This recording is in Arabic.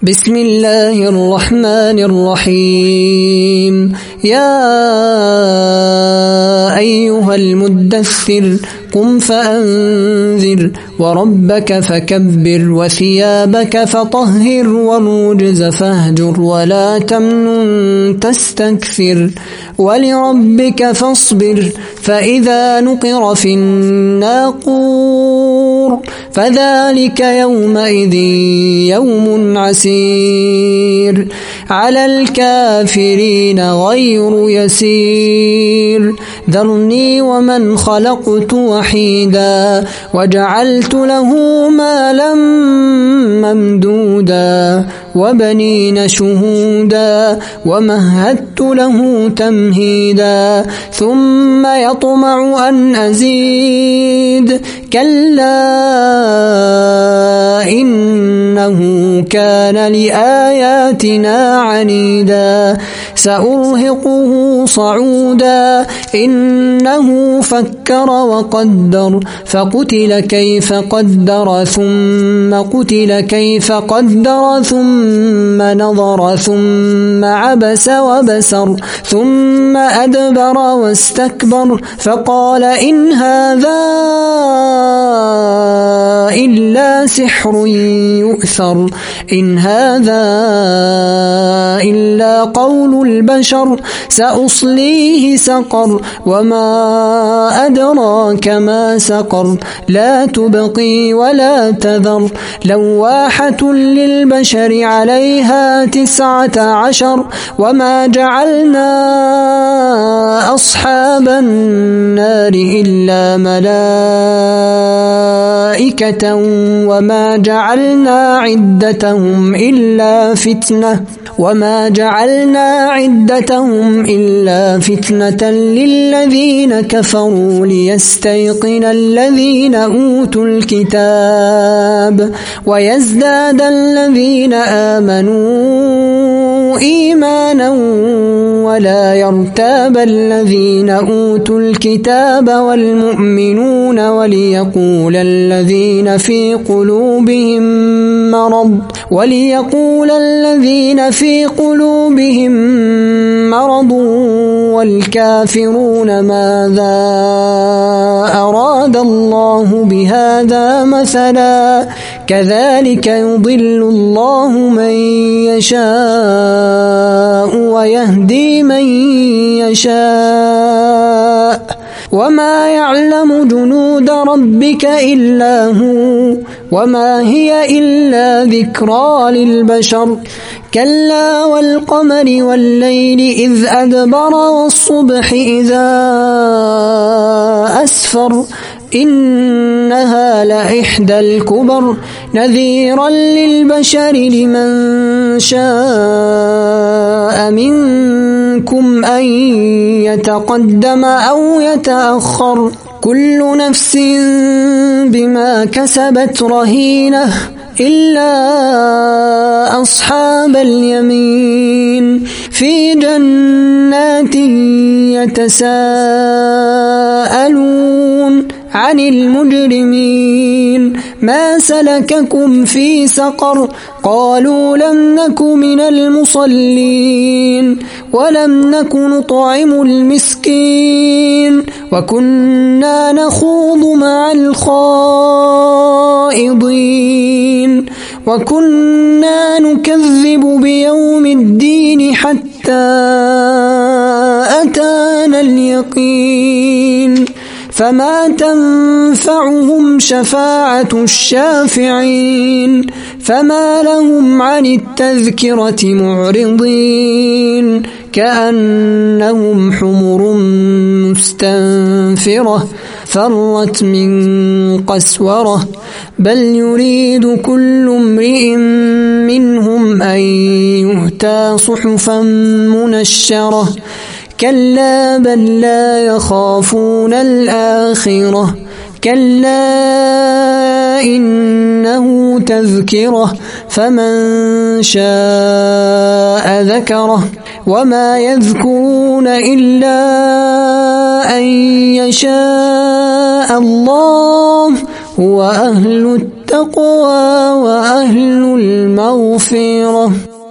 بسم الله الرحمن الرحيم. يا أيها المدثر قم فأنذر وربك فكبر وثيابك فطهر والرجز فاهجر ولا تمنن تستكثر ولربك فاصبر فإذا نقر في الناقور فذلك يومئذ يوم عسير على الكافرين غير يسير. ذرني ومن خلقت وحيدا وجعلت له مالا ممدودا وبنين شهودا ومهدت له تمهيدا ثم يطمع أن أزيد كلا إنه كان لآياتنا عنيدا سأرهقه صعودا إنه فكر وقدر فقتل كيف قدر ثم قتل كيف قدر ثم نظر ثم عبس وبسر ثم أدبر واستكبر فقال إن هذا إلا سحر يؤثر إن هذا إلا قول البشر سأصليه سقر وما أدراك ما سقر لا تبقي ولا تذر لواحة للبشر عليها 19 وما جعلنا أصحاب النار إلا ملائكة وما جعلنا عدتهم إلا فتنة للذين كفروا ليستيقن الذين أوتوا الكتاب ويزداد الذين آمنوا إيمانا ولا يرتاب الذين أوتوا الكتاب والمؤمنون وليقول الذين في قلوبهم مرض والكافرون ماذا أراد الله بهذا مثلا كذلك يضل الله من يشاء ويهدي من يشاء وما يعلم جنود ربك إلا هو وما هي إلا ذكرى للبشر كلا والقمر والليل إذ أدبر والصبح إذا أسفر إنها لإحدى الكبر نذيرا للبشر لمن شاء منكم أن يتقدم أو يتأخر كل نفس بما كسبت رهينة إلا أصحاب اليمين في جنات يتساءلون عن المجرمين ما سلككم في سقر قالوا لم نك من المصلين ولم نك نطعم المسكين وكنا نخوض مع الخائضين وكنا نكذب بيوم الدين حتى أتانا اليقين فما تنفعهم شفاعة الشافعين فما لهم عن التذكرة معرضين كأنهم حمر مستنفرة فرت من قسورة بل يريد كل امرئ منهم أن يؤتى صحفا منشرة كلا بل لا يخافون الآخرة كلا إنه تذكرة فمن شاء ذكره وما يذكرون إلا أن يشاء الله هو أهل التقوى وأهل المغفرة.